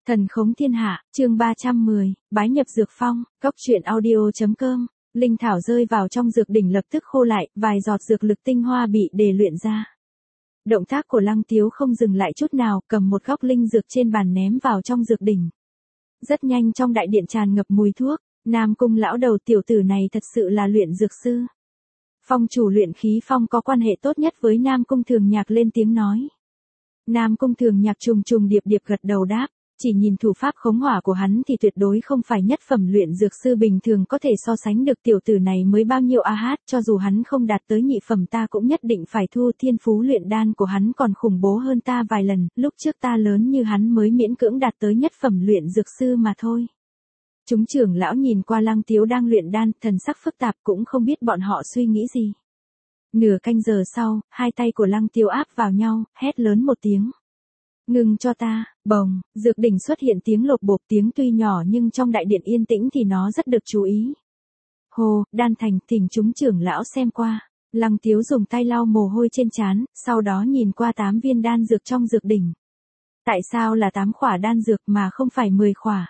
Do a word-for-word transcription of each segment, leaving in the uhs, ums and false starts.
Thần khống thiên hạ, chương ba trăm mười, bái nhập dược phong, góc truyện audio.com, linh thảo rơi vào trong dược đỉnh lập tức khô lại, vài giọt dược lực tinh hoa bị đề luyện ra. Động tác của Lăng Tiếu không dừng lại chút nào, cầm một góc linh dược trên bàn ném vào trong dược đỉnh. Rất nhanh trong đại điện tràn ngập mùi thuốc, Nam Cung lão đầu tiểu tử này thật sự là luyện dược sư. Phong chủ luyện khí phong có quan hệ tốt nhất với Nam Cung Thường Nhạc lên tiếng nói. Nam Cung Thường Nhạc trùng trùng điệp điệp gật đầu đáp. Chỉ nhìn thủ pháp khống hỏa của hắn thì tuyệt đối không phải nhất phẩm luyện dược sư bình thường có thể so sánh được, tiểu tử này mới bao nhiêu a hát, cho dù hắn không đạt tới nhị phẩm ta cũng nhất định phải thua, thiên phú luyện đan của hắn còn khủng bố hơn ta vài lần, lúc trước ta lớn như hắn mới miễn cưỡng đạt tới nhất phẩm luyện dược sư mà thôi. Chúng trưởng lão nhìn qua Lăng Tiếu đang luyện đan, thần sắc phức tạp cũng không biết bọn họ suy nghĩ gì. Nửa canh giờ sau, hai tay của Lăng Tiếu áp vào nhau, hét lớn một tiếng. Ngừng cho ta, bồng, dược đỉnh xuất hiện tiếng lột bột, tiếng tuy nhỏ nhưng trong đại điện yên tĩnh thì nó rất được chú ý. Hồ, đan thành, thỉnh chúng trưởng lão xem qua. Lăng Tiếu dùng tay lau mồ hôi trên trán, sau đó nhìn qua tám viên đan dược trong dược đỉnh. Tại sao là tám khỏa đan dược mà không phải mười khỏa?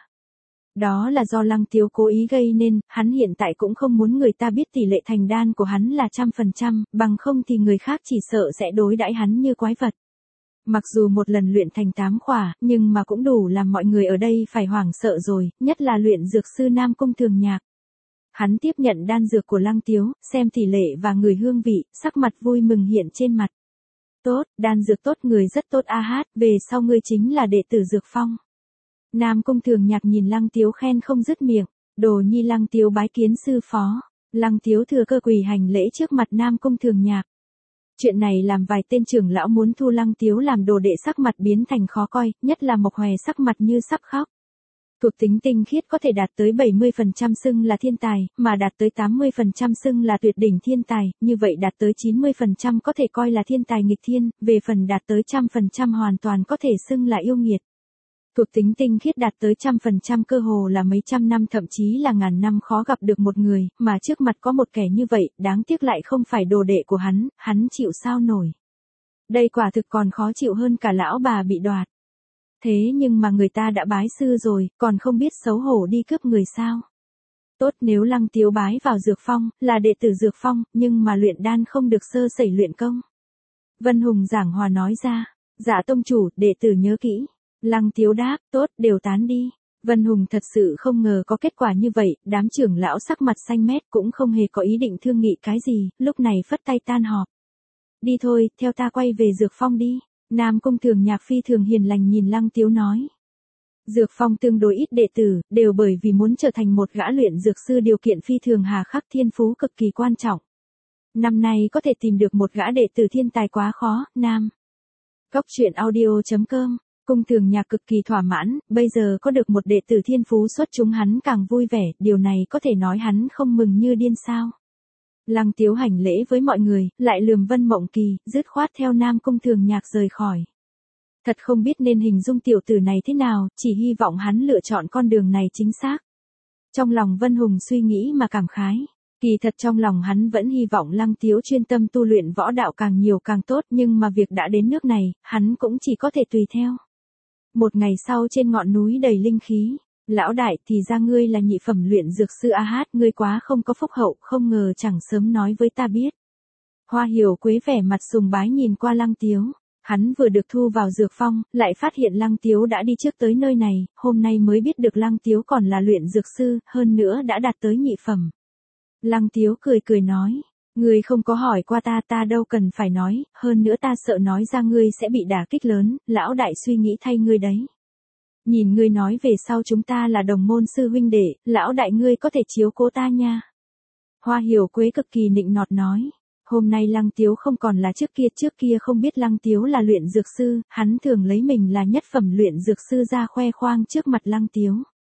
Đó là do Lăng Tiếu cố ý gây nên, hắn hiện tại cũng không muốn người ta biết tỷ lệ thành đan của hắn là trăm phần trăm, bằng không thì người khác chỉ sợ sẽ đối đãi hắn như quái vật. Mặc dù một lần luyện thành tám khỏa, nhưng mà cũng đủ làm mọi người ở đây phải hoảng sợ rồi, nhất là luyện dược sư Nam Cung Thường Nhạc. Hắn tiếp nhận đan dược của Lăng Tiếu, xem tỷ lệ và người hương vị, sắc mặt vui mừng hiện trên mặt. Tốt, đan dược tốt, người rất tốt a hát, về sau ngươi chính là đệ tử dược phong. Nam Cung Thường Nhạc nhìn Lăng Tiếu khen không dứt miệng, đồ nhi Lăng Tiếu bái kiến sư phó. Lăng Tiếu thừa cơ quỳ hành lễ trước mặt Nam Cung Thường Nhạc. Chuyện này làm vài tên trưởng lão muốn thu Lăng Tiếu làm đồ đệ sắc mặt biến thành khó coi, nhất là Mộc Hòe sắc mặt như sắp khóc. Thuộc tính tinh khiết có thể đạt tới bảy mươi phần trăm xưng là thiên tài, mà đạt tới tám mươi phần trăm xưng là tuyệt đỉnh thiên tài, như vậy đạt tới chín mươi phần trăm có thể coi là thiên tài nghịch thiên, về phần đạt tới một trăm phần trăm hoàn toàn có thể xưng là yêu nghiệt. Thuộc tính tinh khiết đạt tới trăm phần trăm cơ hồ là mấy trăm năm thậm chí là ngàn năm khó gặp được một người, mà trước mặt có một kẻ như vậy, đáng tiếc lại không phải đồ đệ của hắn, hắn chịu sao nổi. Đây quả thực còn khó chịu hơn cả lão bà bị đoạt. Thế nhưng mà người ta đã bái sư rồi, còn không biết xấu hổ đi cướp người sao. Tốt, nếu Lăng Tiếu bái vào dược phong, là đệ tử dược phong, nhưng mà luyện đan không được sơ sẩy luyện công. Vân Hùng giảng hòa nói ra, dạ tông chủ, đệ tử nhớ kỹ. Lăng Tiếu đáp, tốt, đều tán đi. Vân Hùng thật sự không ngờ có kết quả như vậy, đám trưởng lão sắc mặt xanh mét cũng không hề có ý định thương nghị cái gì, lúc này phất tay tan họp. Đi thôi, theo ta quay về dược phong đi. Nam Cung Thường Nhạc phi thường hiền lành nhìn Lăng Tiếu nói. Dược phong tương đối ít đệ tử, đều bởi vì muốn trở thành một gã luyện dược sư điều kiện phi thường hà khắc, thiên phú cực kỳ quan trọng. Năm nay có thể tìm được một gã đệ tử thiên tài quá khó, Nam. Góc truyện audio.com. Cung Thường Nhạc cực kỳ thỏa mãn, bây giờ có được một đệ tử thiên phú xuất chúng hắn càng vui vẻ, điều này có thể nói hắn không mừng như điên sao. Lăng Tiếu hành lễ với mọi người, lại lườm Vân Mộng Kỳ, dứt khoát theo Nam Cung Thường Nhạc rời khỏi. Thật không biết nên hình dung tiểu tử này thế nào, chỉ hy vọng hắn lựa chọn con đường này chính xác. Trong lòng Vân Hùng suy nghĩ mà cảm khái. Kỳ thật trong lòng hắn vẫn hy vọng Lăng Tiếu chuyên tâm tu luyện võ đạo càng nhiều càng tốt, nhưng mà việc đã đến nước này, hắn cũng chỉ có thể tùy theo. Một ngày sau trên ngọn núi đầy linh khí, lão đại thì ra ngươi là nhị phẩm luyện dược sư a hát, ngươi quá không có phúc hậu, không ngờ chẳng sớm nói với ta biết. Hoa Hiểu Quế vẻ mặt sùng bái nhìn qua Lăng Tiếu, hắn vừa được thu vào dược phong, lại phát hiện Lăng Tiếu đã đi trước tới nơi này, hôm nay mới biết được Lăng Tiếu còn là luyện dược sư, hơn nữa đã đạt tới nhị phẩm. Lăng Tiếu cười cười nói. Ngươi không có hỏi qua ta, ta đâu cần phải nói, hơn nữa ta sợ nói ra ngươi sẽ bị đả kích lớn, lão đại suy nghĩ thay ngươi đấy. Nhìn ngươi nói về sau chúng ta là đồng môn sư huynh đệ, lão đại ngươi có thể chiếu cố ta nha. Hoa Hiểu Quế cực kỳ nịnh nọt nói, hôm nay Lăng Tiếu không còn là trước kia, trước kia không biết Lăng Tiếu là luyện dược sư, hắn thường lấy mình là nhất phẩm luyện dược sư ra khoe khoang trước mặt Lăng Tiếu.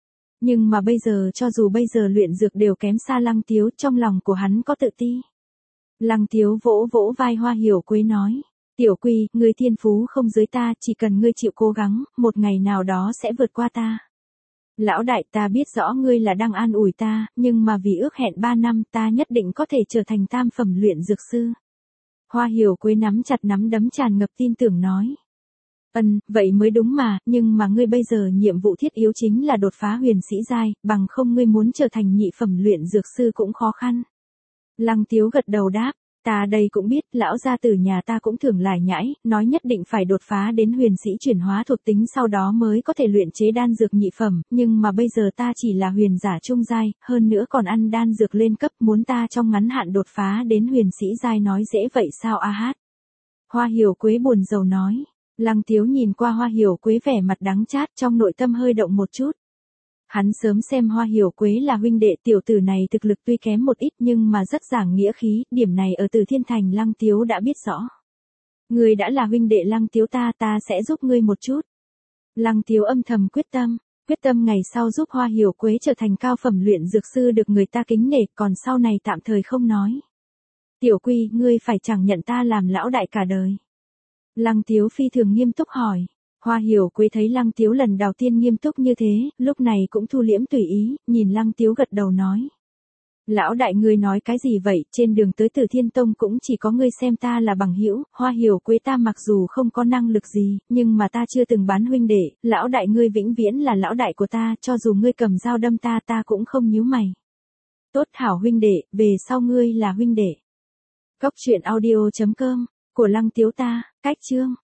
Nhưng mà bây giờ cho dù bây giờ luyện dược đều kém xa Lăng Tiếu, trong lòng của hắn có tự ti. Lăng Tiếu vỗ vỗ vai Hoa Hiểu Quế nói, tiểu Quy, ngươi thiên phú không dưới ta, chỉ cần ngươi chịu cố gắng, một ngày nào đó sẽ vượt qua ta. Lão đại, ta biết rõ ngươi là đang an ủi ta, nhưng mà vì ước hẹn ba năm ta nhất định có thể trở thành tam phẩm luyện dược sư. Hoa Hiểu Quế nắm chặt nắm đấm tràn ngập tin tưởng nói. Ân, vậy mới đúng mà, nhưng mà ngươi bây giờ nhiệm vụ thiết yếu chính là đột phá huyền sĩ giai, bằng không ngươi muốn trở thành nhị phẩm luyện dược sư cũng khó khăn. Lăng Tiếu gật đầu đáp, ta đây cũng biết, lão gia tử nhà ta cũng thường lải nhãi, nói nhất định phải đột phá đến huyền sĩ chuyển hóa thuộc tính sau đó mới có thể luyện chế đan dược nhị phẩm, nhưng mà bây giờ ta chỉ là huyền giả trung giai, hơn nữa còn ăn đan dược lên cấp, muốn ta trong ngắn hạn đột phá đến huyền sĩ giai nói dễ vậy sao a hát. Hoa Hiểu Quế buồn rầu nói. Lăng Tiếu nhìn qua Hoa Hiểu Quế vẻ mặt đắng chát, trong nội tâm hơi động một chút. Hắn sớm xem Hoa Hiểu Quế là huynh đệ, tiểu tử này thực lực tuy kém một ít nhưng mà rất giảng nghĩa khí, điểm này ở Từ Thiên Thành Lăng Tiếu đã biết rõ. Ngươi đã là huynh đệ Lăng Tiếu ta, ta sẽ giúp ngươi một chút. Lăng Tiếu âm thầm quyết tâm, quyết tâm ngày sau giúp Hoa Hiểu Quế trở thành cao phẩm luyện dược sư được người ta kính nể, còn sau này tạm thời không nói. Tiểu Quy, ngươi phải chẳng nhận ta làm lão đại cả đời. Lăng Tiếu phi thường nghiêm túc hỏi. Hoa Hiểu Quế thấy Lăng Tiếu lần đầu tiên nghiêm túc như thế, lúc này cũng thu liễm tùy ý, nhìn Lăng Tiếu gật đầu nói. Lão đại ngươi nói cái gì vậy, trên đường tới Từ Thiên Tông cũng chỉ có ngươi xem ta là bằng hữu, Hoa Hiểu Quế ta mặc dù không có năng lực gì, nhưng mà ta chưa từng bán huynh đệ, lão đại ngươi vĩnh viễn là lão đại của ta, cho dù ngươi cầm dao đâm ta ta cũng không nhíu mày. Tốt hảo huynh đệ, về sau ngươi là huynh đệ. Cốc truyện audio chấm com, của Lăng Tiếu ta, cách chương.